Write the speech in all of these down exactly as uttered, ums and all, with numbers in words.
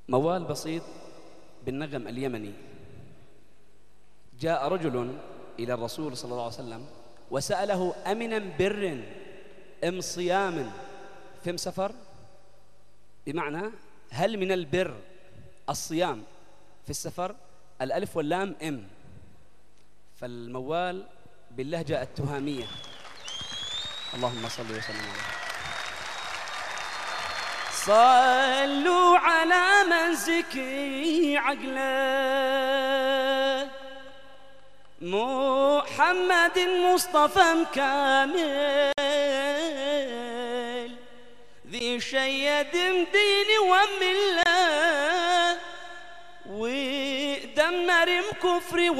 موال بسيط بالنغم اليمني. جاء رجل إلى الرسول صلى الله عليه وسلم وسأله أمن بر أم صيام فم سفر، بمعنى هل من البر الصيام في السفر؟ الألف واللام أم. فالموال باللهجة التهامية. اللهم صل وسلم عليه. صلوا على من زكي عقله، محمد مصطفى كامل، ذي شيد ديني ومله، ودمر كفري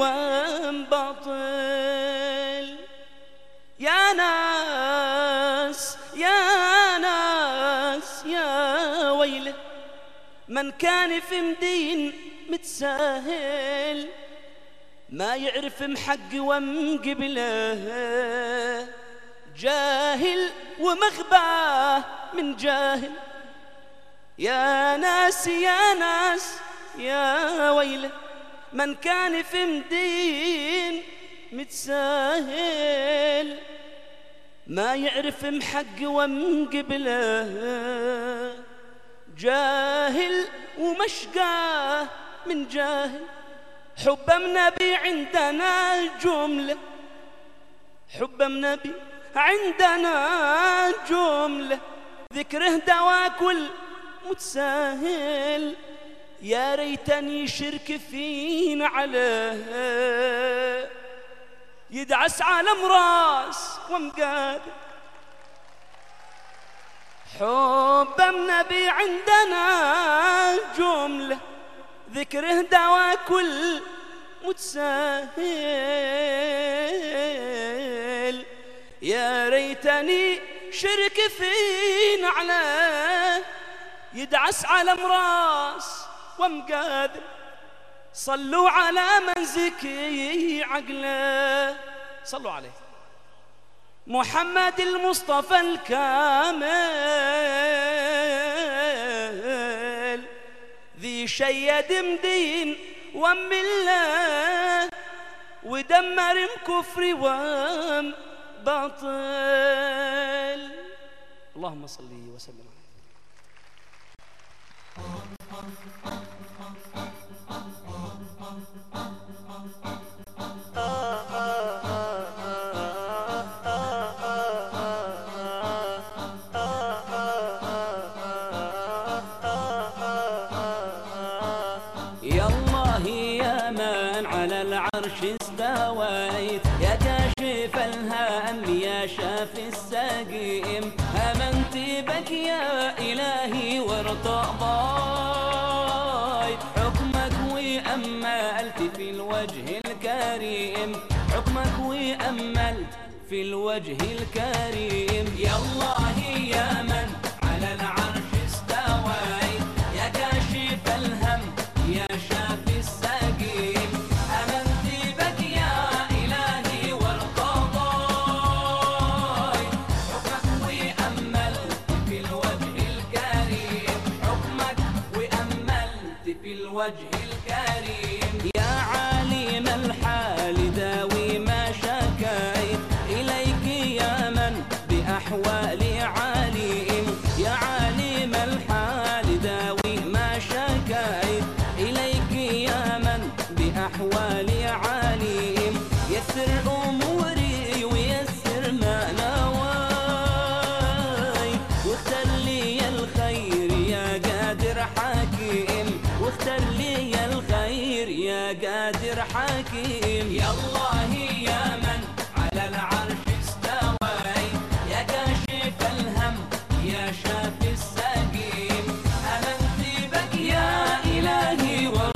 وباطل. يا ناس يا ناس يا ويله، من كان في مدين متساهل، ما يعرف محق ومقبله، جاهل ومغباه من جاهل. يا ناس يا ناس يا ويله، من كان في مدين متساهل، ما يعرف محق ومقبله، جاهل ومشقاه من جاهل. حب النبي عندنا جملة، حب النبي عندنا جملة، ذكره دواء كل متساهل. يا ريتني شرك فينا عليه، يدعس على مراس ومقادر. حب النبي عندنا جملة، ذكره دواء كل متساهل. يا ريتني شرك فينا عليه، يدعس على مراس ومقادر. صلوا على من زكي عقله، صلوا عليه. محمد المصطفى الكامل، ذي شيد مدين ومله، ودمر كفري وباطل. اللهم صل وسلم عليه. يا الله يا من على العرش استويت، يا كاشف الهم يا شافي السقيم، آمنت بك يا إلهي وارتضيت حكمك وأملت في الوجه الكريم، حكمك وأملت في الوجه الكريم. يا الله يا من على العرش استويت، يا كاشف الهم يا شافي السقيم، آمنت بك يا إلهي وارتضيت حكمك وأملت في الوجه الكريم، حكمك وأملت في الوجه الكريم. يا عالم الحال داوي ما شكيت، إليك يا من بأحوالي عليم. يا عالم الحال داوي ما شكيت، إليك يا من بأحوالي عليم. يسر أموري ويسر ما نواي، واختر لي الخير يا قادر حكيم، واختر لي الخير يا قادر حكيم. يا الله يا من على العرش استويت، يا كاشف الهم يا شافي السقيم، آمنت بك يا إلهي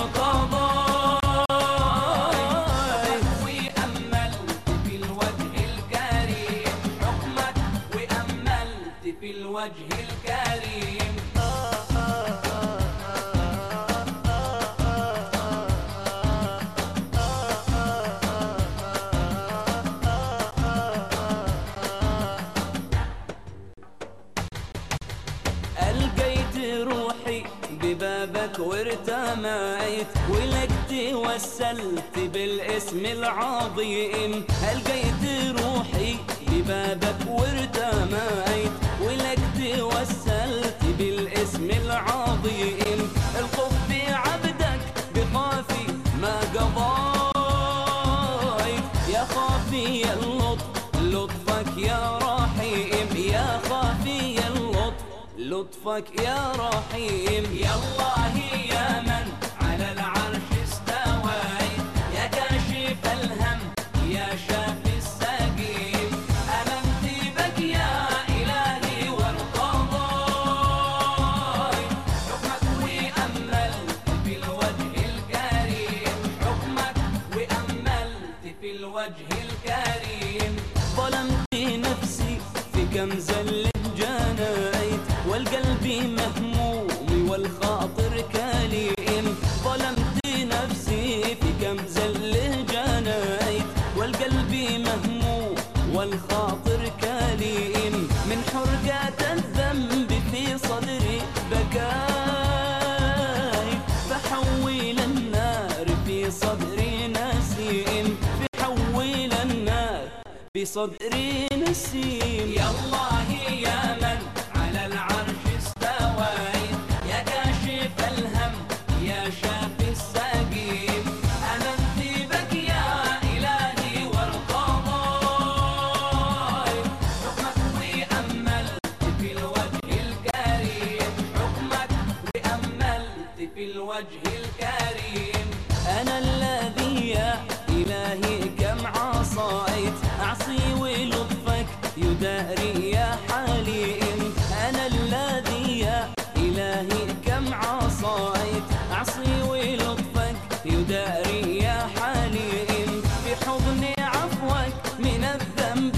وارتضيت وأملت في الوجه الكريم، حكمك وأملت في الوجه الكريم. ببابك وارتميت، ولك توسلت بالاسم العظيم. ألقيت روحي ببابك وارتميت، ولك توسلت بالاسم العظيم. القف بعبدك بخافي ما قضيت، يا خافي اللطف لطفك يا رحيم، يا خافي اللطف لطفك يا رحيم. يا الله يا من على العرش استويت، يا كاشف الهم يا شافي السقيم. آمنت بك يا إلهي وارتضيت، حكمك وأملت في الوجه الكريم، حكمك وأملت في الوجه الكريم. ظلمت نفسي في كم زل جنيت، والقلب مهموم والخاطر كليم. ظلمت نفسي في كم زل جنيت، والقلب مهموم والخاطر كليم. من حرقات الذنب في صدري بكاي، فحول النار في صدري نسيم، فحول النار في صدري نسيم. يا الله يا من على العرش استويت، يا كاشف الهم يا شافي السقيم. آمنت بك يا إلهي وارتضيت، حكمك وأملت في الوجه الكريم، حكمك وأملت في الوجه الكريم. أنا الذي يا إلهي كم عصيت، أعصي ولطفك يداري يا حليم. أنا الذي يا إلهي كم عصيت، أعصي ولطفك يداري يا حليم. في حضن عفوك من الذنب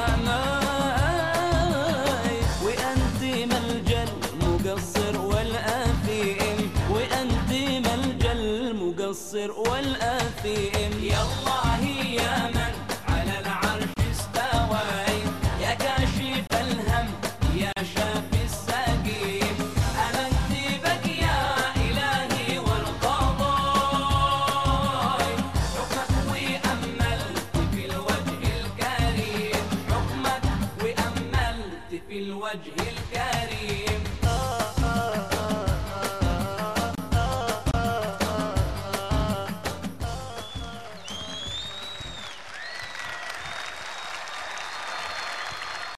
احتميت، وأنت ملجأ المقصر والآثيم، وأنت ملجأ المقصر والآثيم. يا الله يا من على العرش استويت، يا كاشف الهم يا شافي السقيم. آمنت بك يا إلهي وارتضيت، حكمك وأملت في الوجه الكريم، حكمك وأملت في الوجه الكريم.